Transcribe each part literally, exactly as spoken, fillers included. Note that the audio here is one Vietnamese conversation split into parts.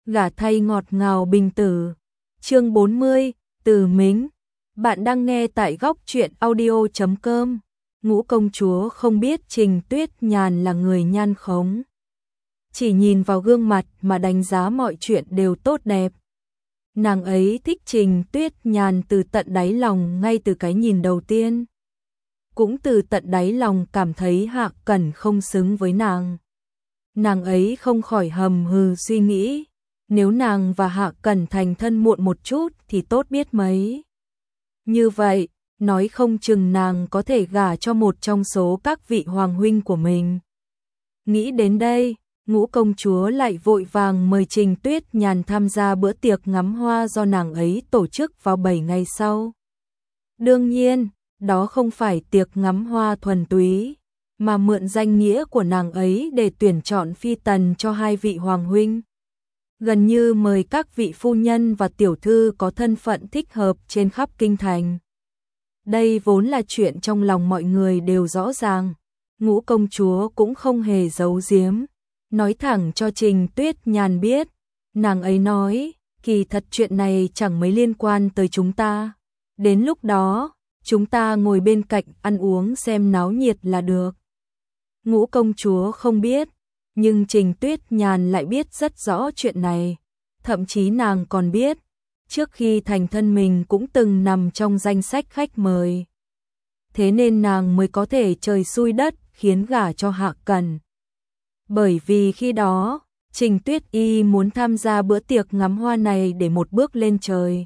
gả thay ngọt ngào bình tử. Chương bốn mươi, Từ Mính. Bạn đang nghe tại góc truyện audio chấm com. Ngũ công chúa không biết Trình Tuyết Nhàn là người nhan khống. Chỉ nhìn vào gương mặt mà đánh giá mọi chuyện đều tốt đẹp. Nàng ấy thích Trình Tuyết Nhàn từ tận đáy lòng ngay từ cái nhìn đầu tiên. Cũng từ tận đáy lòng cảm thấy Hạ Cẩn không xứng với nàng. Nàng ấy không khỏi hầm hừ suy nghĩ, nếu nàng và Hạ Cẩn thành thân muộn một chút thì tốt biết mấy. Như vậy, nói không chừng nàng có thể gả cho một trong số các vị hoàng huynh của mình. Nghĩ đến đây, Ngũ công chúa lại vội vàng mời Trình Tuyết Nhàn tham gia bữa tiệc ngắm hoa do nàng ấy tổ chức vào bảy ngày sau. Đương nhiên, đó không phải tiệc ngắm hoa thuần túy, mà mượn danh nghĩa của nàng ấy để tuyển chọn phi tần cho hai vị hoàng huynh. Gần như mời các vị phu nhân và tiểu thư có thân phận thích hợp trên khắp kinh thành. Đây vốn là chuyện trong lòng mọi người đều rõ ràng, Ngũ công chúa cũng không hề giấu giếm, nói thẳng cho Trình Tuyết Nhàn biết. Nàng ấy nói, kỳ thật chuyện này chẳng mấy liên quan tới chúng ta. Đến lúc đó, chúng ta ngồi bên cạnh ăn uống xem náo nhiệt là được. Ngũ công chúa không biết, nhưng Trình Tuyết Nhàn lại biết rất rõ chuyện này. Thậm chí nàng còn biết, trước khi thành thân mình cũng từng nằm trong danh sách khách mời. Thế nên nàng mới có thể trời xui đất khiến gả cho Hạ Cẩn. Bởi vì khi đó, Trình Tuyết Y muốn tham gia bữa tiệc ngắm hoa này để một bước lên trời.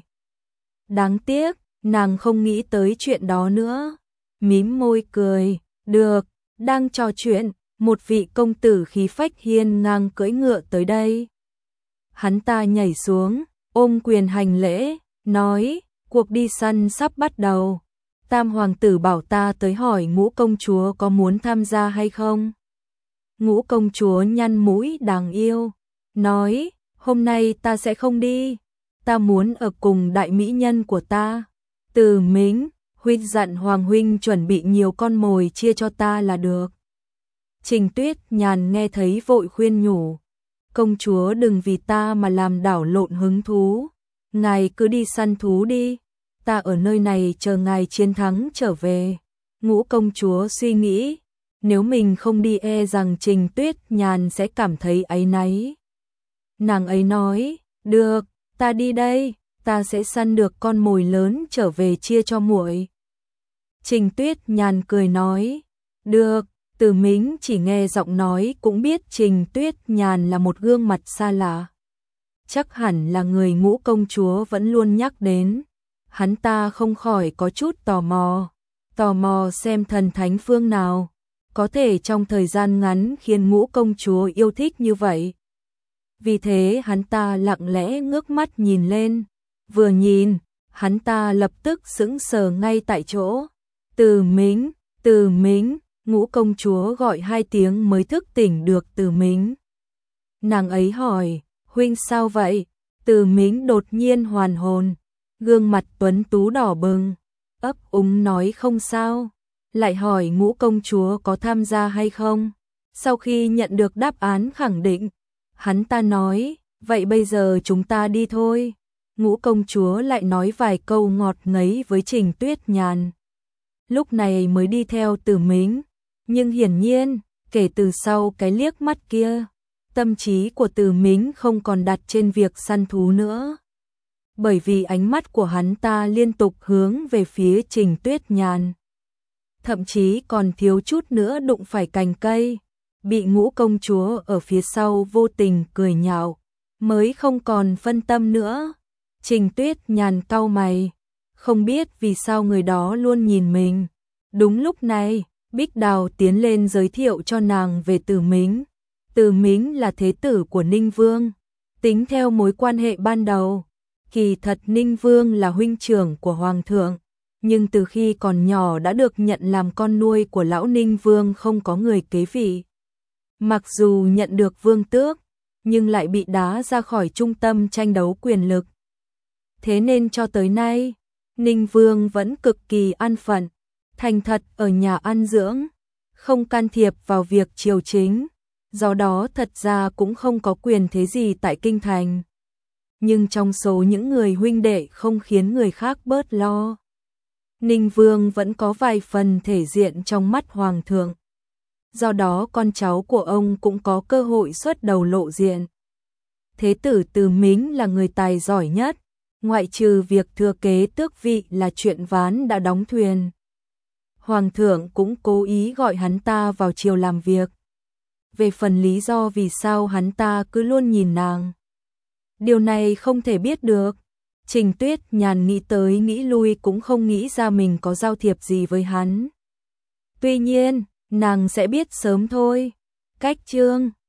Đáng tiếc, nàng không nghĩ tới chuyện đó nữa. Mím môi cười, được, đang trò chuyện, một vị công tử khí phách hiên ngang cưỡi ngựa tới đây. Hắn ta nhảy xuống, ôm quyền hành lễ, nói, cuộc đi săn sắp bắt đầu. Tam hoàng tử bảo ta tới hỏi Ngũ công chúa có muốn tham gia hay không. Ngũ công chúa nhăn mũi đáng yêu, nói, hôm nay ta sẽ không đi, ta muốn ở cùng đại mỹ nhân của ta. Từ Mính, huynh dặn hoàng huynh chuẩn bị nhiều con mồi chia cho ta là được. Trình Tuyết Nhàn nghe thấy vội khuyên nhủ, công chúa đừng vì ta mà làm đảo lộn hứng thú, ngài cứ đi săn thú đi, ta ở nơi này chờ ngài chiến thắng trở về. Ngũ công chúa suy nghĩ, nếu mình không đi e rằng Trình Tuyết Nhàn sẽ cảm thấy áy náy. Nàng ấy nói, được, ta đi đây, ta sẽ săn được con mồi lớn trở về chia cho muội. Trình Tuyết Nhàn cười nói, được. Từ Mính chỉ nghe giọng nói cũng biết Trình Tuyết Nhàn là một gương mặt xa lạ. Chắc hẳn là người Ngũ công chúa vẫn luôn nhắc đến. Hắn ta không khỏi có chút tò mò, tò mò xem thần thánh phương nào có thể trong thời gian ngắn khiến Ngũ công chúa yêu thích như vậy. Vì thế hắn ta lặng lẽ ngước mắt nhìn lên, vừa nhìn, hắn ta lập tức sững sờ ngay tại chỗ. Từ Mính, Từ Mính. Ngũ công chúa gọi hai tiếng mới thức tỉnh được Từ Mính. Nàng ấy hỏi, huynh sao vậy? Từ Mính đột nhiên hoàn hồn, gương mặt tuấn tú đỏ bừng, ấp úng nói không sao, lại hỏi Ngũ công chúa có tham gia hay không. Sau khi nhận được đáp án khẳng định, hắn ta nói, vậy bây giờ chúng ta đi thôi. Ngũ công chúa lại nói vài câu ngọt ngấy với Trình Tuyết Nhàn. Lúc này mới đi theo Từ Mính. Nhưng hiển nhiên, kể từ sau cái liếc mắt kia, tâm trí của Từ Mính không còn đặt trên việc săn thú nữa. Bởi vì ánh mắt của hắn ta liên tục hướng về phía Trình Tuyết Nhàn. Thậm chí còn thiếu chút nữa đụng phải cành cây, bị Ngũ công chúa ở phía sau vô tình cười nhạo, mới không còn phân tâm nữa. Trình Tuyết Nhàn cau mày, không biết vì sao người đó luôn nhìn mình. Đúng lúc này, Bích Đào tiến lên giới thiệu cho nàng về Từ Mính. Từ Mính là thế tử của Ninh Vương. Tính theo mối quan hệ ban đầu, kỳ thật Ninh Vương là huynh trưởng của Hoàng thượng, nhưng từ khi còn nhỏ đã được nhận làm con nuôi của lão Ninh Vương không có người kế vị. Mặc dù nhận được vương tước, nhưng lại bị đá ra khỏi trung tâm tranh đấu quyền lực. Thế nên cho tới nay, Ninh Vương vẫn cực kỳ an phận, thành thật ở nhà ăn dưỡng, không can thiệp vào việc triều chính, do đó thật ra cũng không có quyền thế gì tại kinh thành. nhưng trong số những người huynh đệ không khiến người khác bớt lo. Ninh Vương vẫn có vài phần thể diện trong mắt Hoàng thượng. Do đó con cháu của ông cũng có cơ hội xuất đầu lộ diện. Thế tử Từ Mính là người tài giỏi nhất, ngoại trừ việc thừa kế tước vị là chuyện ván đã đóng thuyền. Hoàng thượng cũng cố ý gọi hắn ta vào triều làm việc. Về phần lý do vì sao hắn ta cứ luôn nhìn nàng, điều này không thể biết được. Trình Tuyết Nhàn nghĩ tới nghĩ lui cũng không nghĩ ra mình có giao thiệp gì với hắn. Tuy nhiên, nàng sẽ biết sớm thôi. Cách chương